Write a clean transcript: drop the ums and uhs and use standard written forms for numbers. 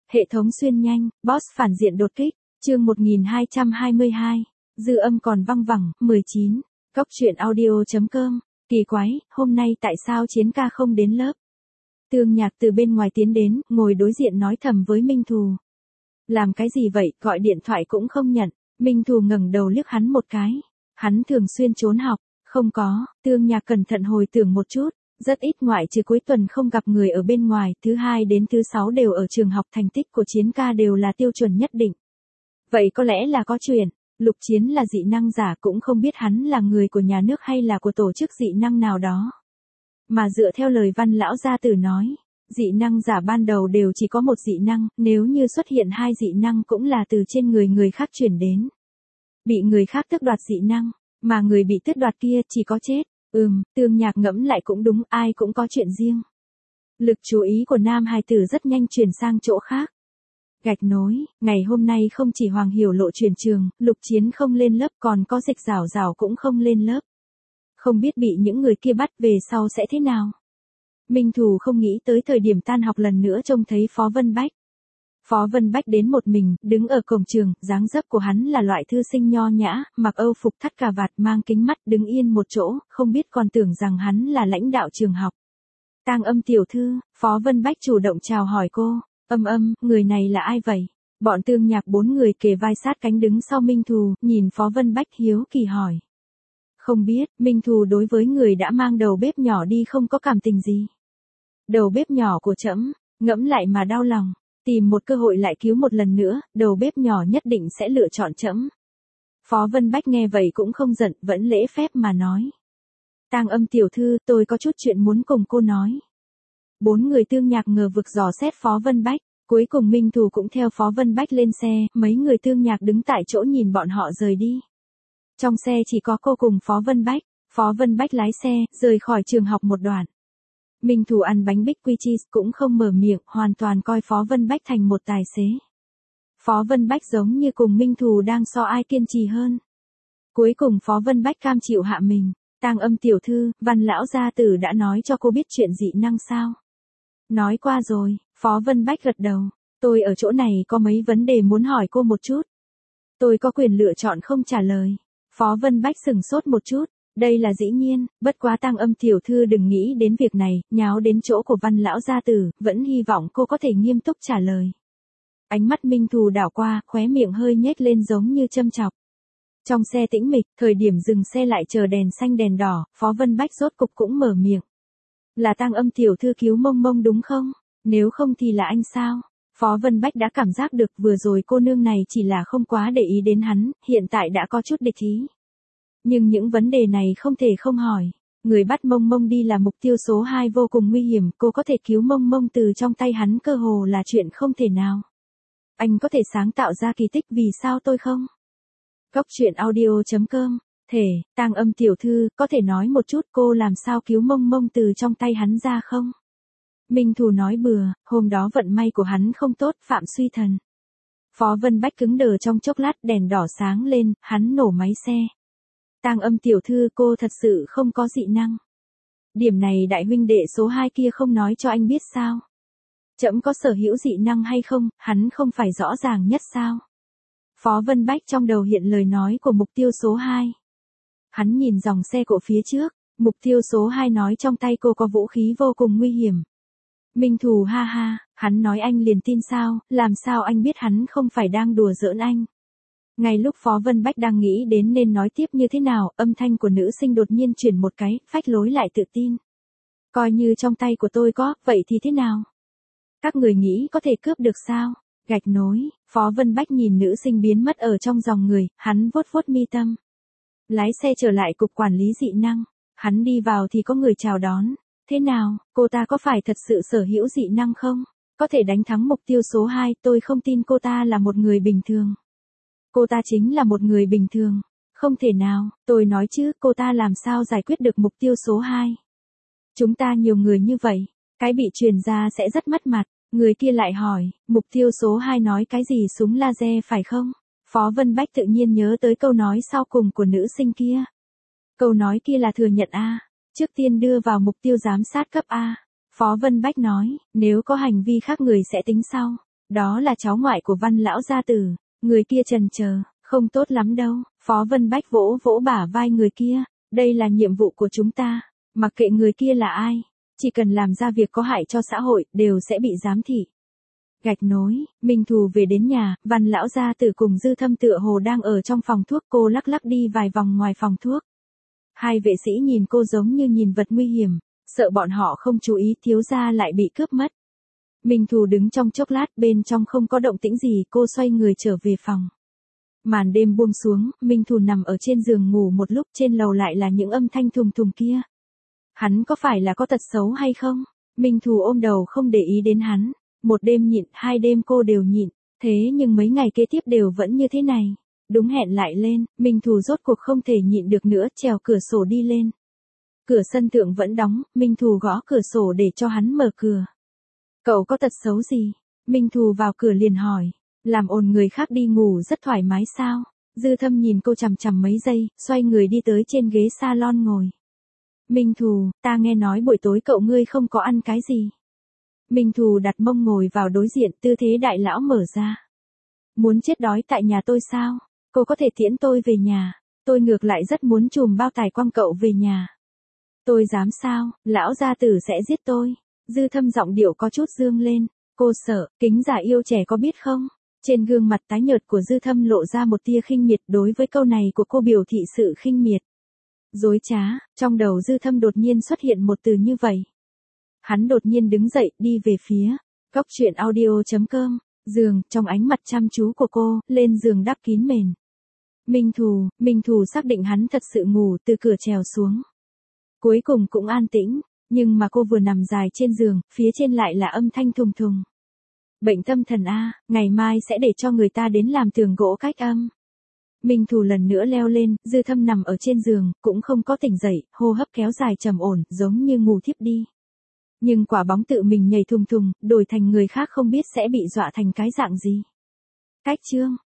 Hệ thống xuyên nhanh, boss phản diện đột kích, chương 1222, dư âm còn văng vẳng, 19, Cóc truyện audio.com, kỳ quái, hôm nay tại sao Chiến ca không đến lớp? Tương Nhạc từ bên ngoài tiến đến, ngồi đối diện nói thầm với Minh Thù. Làm cái gì vậy, gọi điện thoại cũng không nhận, Minh Thù ngẩng đầu liếc hắn một cái. Hắn thường xuyên trốn học, không có, Tương Nhạc cẩn thận hồi tưởng một chút. Rất ít ngoại trừ cuối tuần không gặp người ở bên ngoài, thứ hai đến thứ sáu đều ở trường học, thành tích của Chiến ca đều là tiêu chuẩn nhất định. Vậy có lẽ là có chuyện, Lục Chiến là dị năng giả, cũng không biết hắn là người của nhà nước hay là của tổ chức dị năng nào đó. Mà dựa theo lời Văn lão gia tử nói, dị năng giả ban đầu đều chỉ có một dị năng, nếu như xuất hiện hai dị năng cũng là từ trên người khác chuyển đến. Bị người khác tước đoạt dị năng, mà người bị tước đoạt kia chỉ có chết. Tương Nhạc ngẫm lại cũng đúng, ai cũng có chuyện riêng. Lực chú ý của nam hài tử rất nhanh chuyển sang chỗ khác. Gạch nối, ngày hôm nay không chỉ Hoàng Hiểu Lộ chuyển trường, Lục Chiến không lên lớp, còn có Dịch Giảo Giảo cũng không lên lớp. Không biết bị những người kia bắt về sau sẽ thế nào. Minh Thù không nghĩ tới thời điểm tan học lần nữa trông thấy Phó Vân Bách. Phó Vân Bách đến một mình, đứng ở cổng trường, dáng dấp của hắn là loại thư sinh nho nhã, mặc âu phục thắt cà vạt, mang kính mắt, đứng yên một chỗ, không biết còn tưởng rằng hắn là lãnh đạo trường học. Tang Âm tiểu thư, Phó Vân Bách chủ động chào hỏi cô. Người này là ai vậy? Bọn Tương Nhạc 4 người kề vai sát cánh đứng sau Minh Thù, nhìn Phó Vân Bách hiếu kỳ hỏi. Không biết, Minh Thù đối với người đã mang đầu bếp nhỏ đi không có cảm tình gì. Đầu bếp nhỏ của trẫm, ngẫm lại mà đau lòng. Tìm một cơ hội lại cứu một lần nữa, đầu bếp nhỏ nhất định sẽ lựa chọn trẫm. Phó Vân Bách nghe vậy cũng không giận, vẫn lễ phép mà nói. Tang Âm tiểu thư, tôi có chút chuyện muốn cùng cô nói. 4 người Tương Nhạc ngờ vực dò xét Phó Vân Bách, cuối cùng Minh Thù cũng theo Phó Vân Bách lên xe, mấy người Tương Nhạc đứng tại chỗ nhìn bọn họ rời đi. Trong xe chỉ có cô cùng Phó Vân Bách lái xe, rời khỏi trường học một đoạn. Minh Thù ăn bánh bích quy cheese cũng không mở miệng, hoàn toàn coi Phó Vân Bách thành một tài xế. Phó Vân Bách giống như cùng Minh Thù đang so ai kiên trì hơn. Cuối cùng Phó Vân Bách cam chịu hạ mình. Tang Âm tiểu thư, Văn lão gia tử đã nói cho cô biết chuyện dị năng sao? Nói qua rồi, Phó Vân Bách gật đầu. Tôi ở chỗ này có mấy vấn đề muốn hỏi cô một chút. Tôi có quyền lựa chọn không trả lời. Phó Vân Bách sửng sốt một chút. Đây là dĩ nhiên, bất quá Tang Âm tiểu thư đừng nghĩ đến việc này, nháo đến chỗ của Văn lão gia tử, vẫn hy vọng cô có thể nghiêm túc trả lời. Ánh mắt Minh Thù đảo qua, khóe miệng hơi nhếch lên giống như châm chọc. Trong xe tĩnh mịch, thời điểm dừng xe lại chờ đèn xanh đèn đỏ, Phó Vân Bách rốt cục cũng mở miệng. Là Tang Âm tiểu thư cứu Mông Mông đúng không? Nếu không thì là anh sao? Phó Vân Bách đã cảm giác được vừa rồi cô nương này chỉ là không quá để ý đến hắn, hiện tại đã có chút địch ý. Nhưng những vấn đề này không thể không hỏi. Người bắt Mông Mông đi là mục tiêu số 2 vô cùng nguy hiểm, cô có thể cứu Mông Mông từ trong tay hắn cơ hồ là chuyện không thể nào. Anh có thể sáng tạo ra kỳ tích, vì sao tôi không? Cóc truyện audio.com, Tang Âm tiểu thư, có thể nói một chút cô làm sao cứu Mông Mông từ trong tay hắn ra không? Minh Thù nói bừa, hôm đó vận may của hắn không tốt, phạm suy thần. Phó Vân Bách cứng đờ trong chốc lát, đèn đỏ sáng lên, hắn nổ máy xe. Tang Âm tiểu thư, cô thật sự không có dị năng. Điểm này đại huynh đệ số 2 kia không nói cho anh biết sao? Trẫm có sở hữu dị năng hay không, hắn không phải rõ ràng nhất sao? Phó Vân Bách trong đầu hiện lời nói của mục tiêu số 2. Hắn nhìn dòng xe cộ phía trước, mục tiêu số 2 nói trong tay cô có vũ khí vô cùng nguy hiểm. Minh Thù ha ha, hắn nói anh liền tin sao, làm sao anh biết hắn không phải đang đùa giỡn anh? Ngay lúc Phó Vân Bách đang nghĩ đến nên nói tiếp như thế nào, âm thanh của nữ sinh đột nhiên chuyển một cái, phách lối lại tự tin. Coi như trong tay của tôi có, vậy thì thế nào? Các người nghĩ có thể cướp được sao? Gạch nối, Phó Vân Bách nhìn nữ sinh biến mất ở trong dòng người, hắn vuốt vuốt mi tâm. Lái xe trở lại cục quản lý dị năng, hắn đi vào thì có người chào đón. Thế nào, cô ta có phải thật sự sở hữu dị năng không? Có thể đánh thắng mục tiêu số 2, tôi không tin cô ta là một người bình thường. Cô ta chính là một người bình thường. Không thể nào, tôi nói chứ, cô ta làm sao giải quyết được mục tiêu số 2? Chúng ta nhiều người như vậy, cái bị truyền ra sẽ rất mất mặt. Người kia lại hỏi, mục tiêu số 2 nói cái gì, súng laser phải không? Phó Vân Bách tự nhiên nhớ tới câu nói sau cùng của nữ sinh kia. Câu nói kia là thừa nhận A, trước tiên đưa vào mục tiêu giám sát cấp A. Phó Vân Bách nói, nếu có hành vi khác người sẽ tính sau. Đó là cháu ngoại của Văn lão gia tử. Người kia chần chờ, không tốt lắm đâu. Phó Vân Bách vỗ vỗ bả vai người kia. Đây là nhiệm vụ của chúng ta. Mặc kệ người kia là ai. Chỉ cần làm ra việc có hại cho xã hội, đều sẽ bị giám thị. Gạch nối, Minh Thù về đến nhà, Văn lão gia tử cùng Dư Thâm tựa hồ đang ở trong phòng thuốc, cô lắc lắc đi vài vòng ngoài phòng thuốc. Hai vệ sĩ nhìn cô giống như nhìn vật nguy hiểm, sợ bọn họ không chú ý thiếu gia lại bị cướp mất. Minh Thù đứng trong chốc lát, bên trong không có động tĩnh gì, cô xoay người trở về phòng. Màn đêm buông xuống, Minh Thù nằm ở trên giường ngủ một lúc, trên lầu lại là những âm thanh thùng thùng kia. Hắn có phải là có tật xấu hay không? Minh Thù ôm đầu không để ý đến hắn. Một đêm nhịn, hai đêm cô đều nhịn, thế nhưng mấy ngày kế tiếp đều vẫn như thế này. Đúng hẹn lại lên, Minh Thù rốt cuộc không thể nhịn được nữa, trèo cửa sổ đi lên. Cửa sân thượng vẫn đóng, Minh Thù gõ cửa sổ để cho hắn mở cửa. Cậu có tật xấu gì? Minh Thù vào cửa liền hỏi, làm ồn người khác đi ngủ rất thoải mái sao? Dư Thâm nhìn cô chằm chằm mấy giây, xoay người đi tới trên ghế salon ngồi. Minh Thù, ta nghe nói buổi tối cậu ngươi không có ăn cái gì. Minh Thù đặt mông ngồi vào đối diện, tư thế đại lão mở ra. Muốn chết đói tại nhà tôi sao? Cô có thể tiễn tôi về nhà. Tôi ngược lại rất muốn chùm bao tải quăng cậu về nhà. Tôi dám sao, lão gia tử sẽ giết tôi. Dư Thâm giọng điệu có chút dương lên. Cô sợ, kính giả yêu trẻ có biết không? Trên gương mặt tái nhợt của Dư Thâm lộ ra một tia khinh miệt, đối với câu này của cô biểu thị sự khinh miệt. Dối trá, trong đầu Dư Thâm đột nhiên xuất hiện một từ như vậy. Hắn đột nhiên đứng dậy, đi về phía góc truyện audio.com, giường, trong ánh mặt chăm chú của cô, lên giường đắp kín mền. Minh Thù xác định hắn thật sự ngủ, từ cửa trèo xuống. Cuối cùng cũng an tĩnh, nhưng mà cô vừa nằm dài trên giường, phía trên lại là âm thanh thùng thùng. Bệnh tâm thần a, ngày mai sẽ để cho người ta đến làm tường gỗ cách âm. Minh Thù lần nữa leo lên, Dư Thâm nằm ở trên giường, cũng không có tỉnh dậy, hô hấp kéo dài trầm ổn, giống như ngủ thiếp đi. Nhưng quả bóng tự mình nhảy thùng thùng, đổi thành người khác không biết sẽ bị dọa thành cái dạng gì. Cách chương